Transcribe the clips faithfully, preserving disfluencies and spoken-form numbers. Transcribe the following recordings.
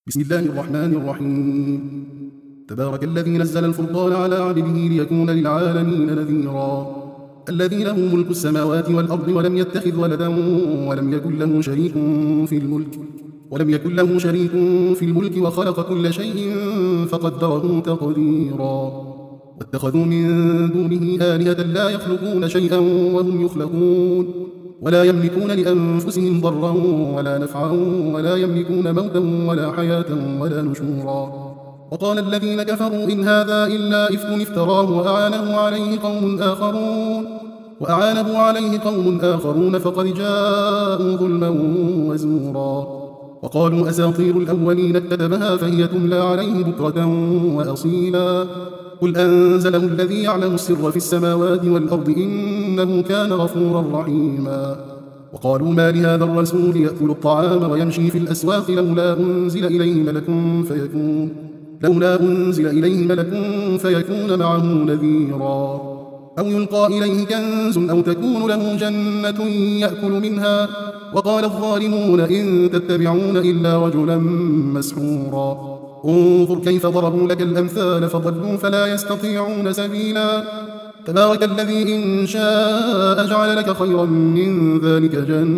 بسم الله الرحمن الرحيم. تبارك الذي نزل الفرقان على عبده ليكون للعالمين نذيرا. الذي له ملك السماوات والأرض ولم يتخذ ولدا ولم يكن له شريك في الملك ولم يكن له شريك في الملك وخلق كل شيء فقدره تقديرا. واتخذوا من دونه آلهة لا يخلقون شيئا وهم يخلقون ولا يملكون لأنفسهم ضرا ولا نفعا ولا يملكون موتا ولا حياة ولا نشورا. وقال الذين كفروا إن هذا إلا إفك افتراه وأعانه عليه قوم آخرون وأعانه عليه قوم آخرون فقد جاءوا ظلما وزورا. وقالوا أساطير الأولين اكتتبها فهي تملى عليه بكرة وأصيلا. قل أنزله الذي يعلم السر في السماوات والأرض إنه كان غفورا رحيما. وقالوا ما لهذا الرسول يأكل الطعام ويمشي في الأسواق لولا أنزل إليه ملك فيكون لولا أنزل إليه ملك فيكون معه نذيرا. أو يلقى إليه كنز أو تكون له جنة يأكل منها. وقال الظالمون إن تتبعون إلا رجلا مسحورا. انظر كيف ضربوا لك الأمثال فضلوا فلا يستطيعون سبيلا. تبارك الذي إن شاء جعل لك خيرا من ذلك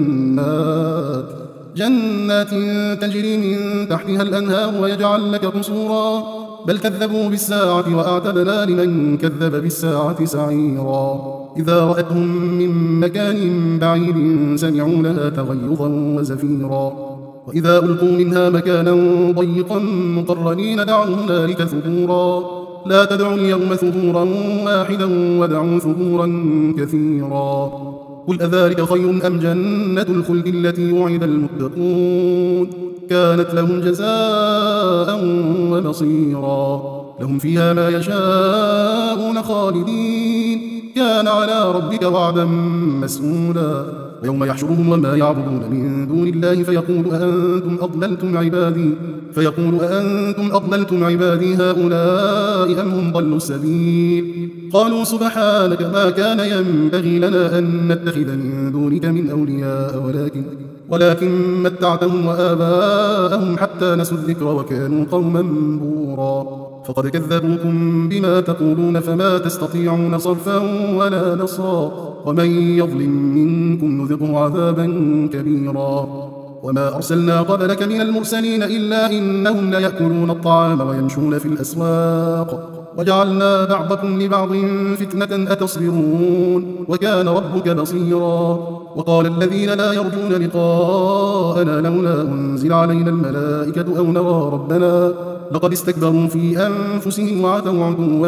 جنات جنات تجري من تحتها الأنهار ويجعل لك قصورا. بل كذبوا بالساعة وأعتدنا لمن كذب بالساعة سعيرا. إذا رأتهم من مكان بعيد سمعوا لها تغيظا وزفيرا. وإذا ألقوا منها مكانا ضيقا مقرنين دعوا هنالك ثبورا. لا تدعوا اليوم ثبورا واحدا ودعوا ثبورا كثيرا. قل أذلك خير أم جنة الخلد التي وعد المتقون كانت لهم جزاء ومصيرا. لهم فيها ما يشاءون خالدين كان على ربك وعدا مسئولا. ويوم يحشرهم وما يعبدون من دون الله فيقول أأنتم أضللتم عبادي فيقول أأنتم أضللتم عبادي هؤلاء أم هم ضلوا السبيل. قالوا سبحانك ما كان ينبغي لنا أن نتخذ من دونك من أولياء ولكن ولكن متعتهم وآباءهم حتى نسوا الذكر وكانوا قوما بورا. فقد كذبوكم بما تقولون فما تستطيعون صرفا ولا نصرا. ومن يظلم منكم نذقه عذابا كبيرا. وما أرسلنا قبلك من المرسلين إلا إنهم ليأكلون الطعام ويمشون في الأسواق وجعلنا بعضكم لبعض فتنة أتصبرون وكان ربك بصيرا. وقال الذين لا يرجون لقاءنا لولا أنزل علينا الملائكة أو نرى ربنا لقد استكبروا في أنفسهم وعتوا عتوا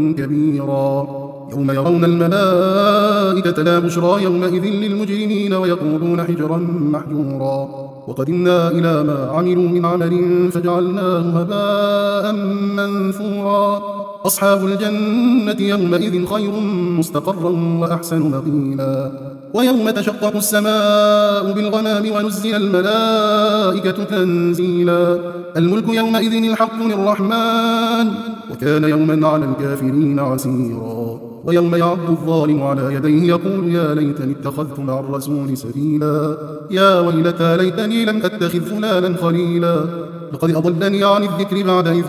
كبيرا. يوم يرون الملائكة لا بشرى يومئذ للمجرمين ويقولون حجرا محجورا. وقدمنا إلى ما عملوا من عمل فجعلناه هباء منثورا. أصحاب الجنة يومئذ خير مستقرا وأحسن مقيلا. ويوم تشقق السماء بالغمام ونزل الملائكة تنزيلا. الملك يومئذ الحق للرحمن وكان يوما على الكافرين عسيرا. ويوم يعض الظالم على يديه يقول يا ليتني اتخذت مع الرسول سبيلا. يا ويلتى ليتني لم أتخذ فلانا خليلا لقد أضلني عن الذكر بعد إذ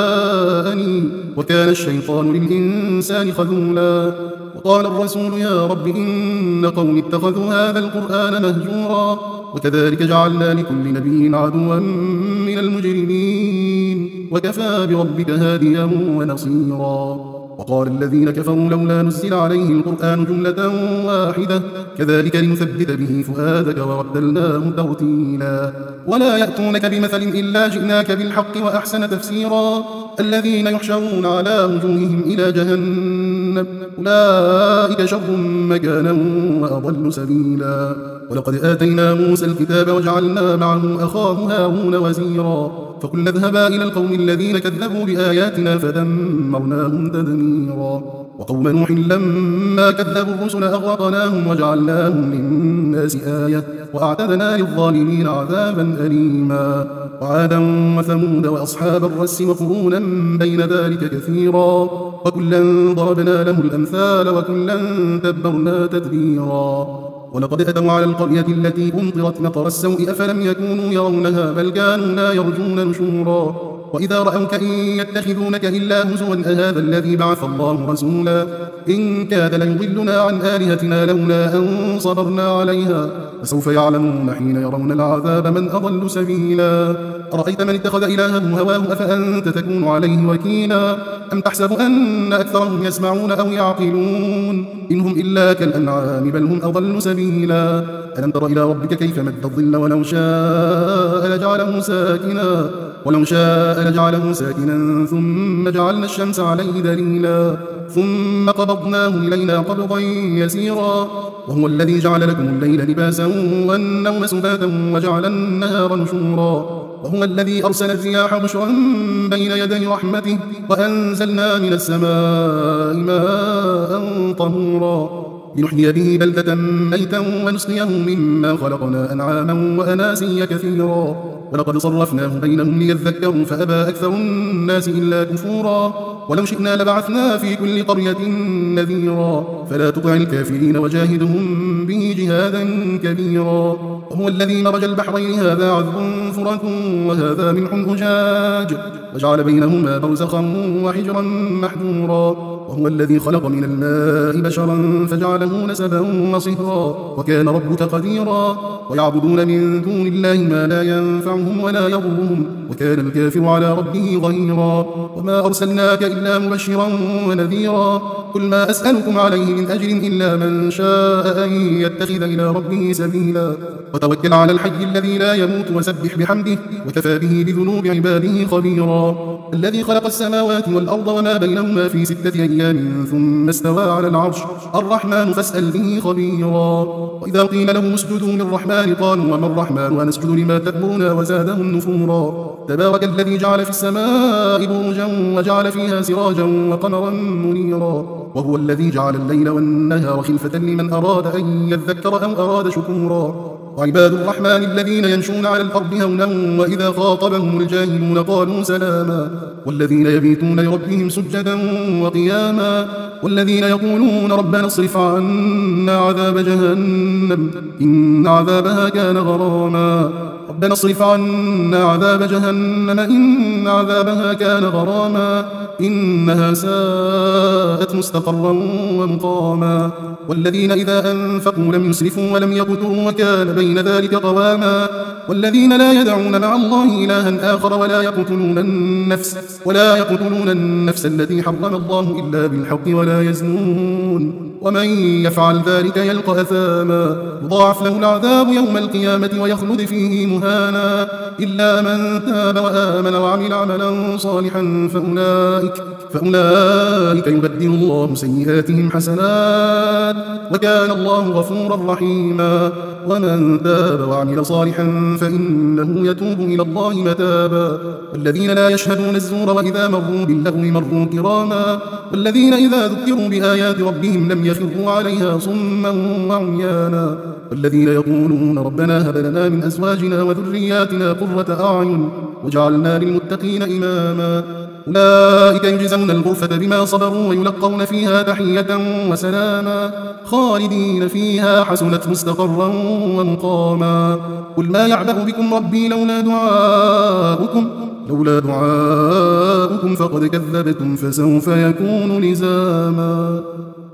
جاءني وكان الشيطان للإنسان خذولا. وقال الرسول يا رب إن قوم اتخذوا هذا القرآن مهجورا. وكذلك جعلنا لكل نبي عدوا من المجرمين وكفى بربك هاديا ونصيرا. وقال الذين كفروا لولا نزل عليه القرآن جملة واحدة كذلك لنثبت به فؤادك ورتلناه ترتيلا. ولا يأتونك بمثل إلا جئناك بالحق وأحسن تفسيرا. الذين يحشرون على وجوههم إلى جهنم أولئك شر مكانا وأضل سبيلا. ولقد آتينا موسى الكتاب وجعلنا معه أخاه هارون وزيرا. فقلنا اذهبا إلى القوم الذين كذبوا بآياتنا فدمرناهم تدميرا. وقوم نوح لما كذبوا الرسل أغرقناهم وجعلناهم للناس آية وأعتدنا للظالمين عذابا أليما. وعادا وثمود وأصحاب الرس وقرونا بين ذلك كثيرا. وكلا ضربنا له الأمثال وكلا تبرنا تدبيرا. ولقد أتوا على القرية التي أمطرت مطر السوء أفلم يكونوا يرونها بل كانوا لا يرجون نشورا وإذا رأوك إن يتخذونك إلا هزوا أهذا الذي بعث الله رسولا إن كاد ليضلنا عن آلهتنا لولا أن صبرنا عليها فسوف يعلمون حين يرون العذاب من أضل سبيلا أرأيت من اتخذ إلهه هواه أفأنت تكون عليه وكيلا أم تحسب أن أكثرهم يسمعون أو يعقلون إنهم إلا كالأنعام بل هم أضل سبيلا ألم تر إلى ربك كيف مد الظل ولو شاء لجعله ساكنا ولو شاء لجعله ساكنا ثم جعلنا الشمس عليه دليلا ثم قبضناه إلينا قبضا يسيرا وهو الذي جعل لكم الليل لباسا والنوم سباتا وجعل النهار نشورا وهو الذي أرسل الرياح بشرا بين يدي رحمته وأنزلنا من السماء ماء طهورا لنحيي به بلدة ميتا ونسقيه مما خلقنا أنعاما وأناسيا كثيرا ولقد صرفناه بينهم ليذكروا فأبى أكثر الناس إلا كفورا ولو شئنا لبعثنا في كل قرية نذيرا فلا تطع الكافرين وجاهدهم به جهادا كبيرا وهو الذي مرج البحرين هذا عذب فرات وهذا ملح أجاج وجعل بينهما برزخا وحجرا محجورا وهو الذي خلق من الماء بشرا فجعله نسبا وصهرا وكان ربك قديرا ويعبدون من دون الله ما لا ينفعهم ولا يضرهم وكان الكافر على ربه ظهيرا وما أرسلناك إلا مبشرا ونذيرا قل ما أسألكم عليه من أجر إلا من شاء أن يتخذ إلى ربه سبيلا وتوكل على الحي الذي لا يموت وسبح بحمده وكفى به بذنوب عباده خبيرا الذي خلق السماوات والأرض وما بينهما في ستة أيام ثم استوى على العرش الرحمن فاسأل به خبيرا وإذا قيل لهم اسجدوا للرحمن قالوا وما الرحمن ونسجد لما تأمرنا وزادهم نفورا تبارك الذي جعل في السماء بروجا وجعل فيها سراجا وقمرا منيرا وهو الذي جعل الليل والنهار خلفة لمن أراد أن يذكر أو أراد شكورا وعباد الرحمن الذين يمشون على الأرض هونا وإذا خاطبهم الجاهلون قالوا سلاما والذين يبيتون لربهم سجدا وقياما والذين يقولون ربنا اصرف عنا عذاب جهنم إن عذابها كان غراما ربنا اصرف عنا عذاب جهنم إن عذابها كان غراما إنها ساءت مستقرا ومقاما والذين إذا أنفقوا لم يسرفوا ولم يقتروا وكان بين ذلك قواما والذين لا يدعون مع الله إلها آخر ولا يقتلون النفس ولا يقتلون النفس التي حرم الله إلا بالحق ولا يزنون ومن يفعل ذلك يلقى أثاما يضاعف له العذاب يوم القيامة ويخلد فيه مهانا إلا من تاب وآمن وعمل عملا صالحا فأولئك فأولئك يبدل الله سيئاتهم حسنات وكان الله غفورا رحيما ومن تاب وعمل صالحا فإنه يتوب إلى الله متابا والذين لا يشهدون الزور وإذا مروا باللغو مروا كراما والذين إذا ذكروا بآيات ربهم لم يخروا عليها صما وعميانا والذين يقولون ربنا هب لنا من أزواجنا وذرياتنا قرة أعين وجعلنا للمتقين إماما أولئك يجزون الغرفة بما صبروا ويلقون فيها تحية وسلاما خالدين فيها حسنت مستقرا ومقاما قل ما يعبأ بكم ربي لولا دعاؤكم لولا دعاؤكم فقد كذبتم فسوف يكون لزاما.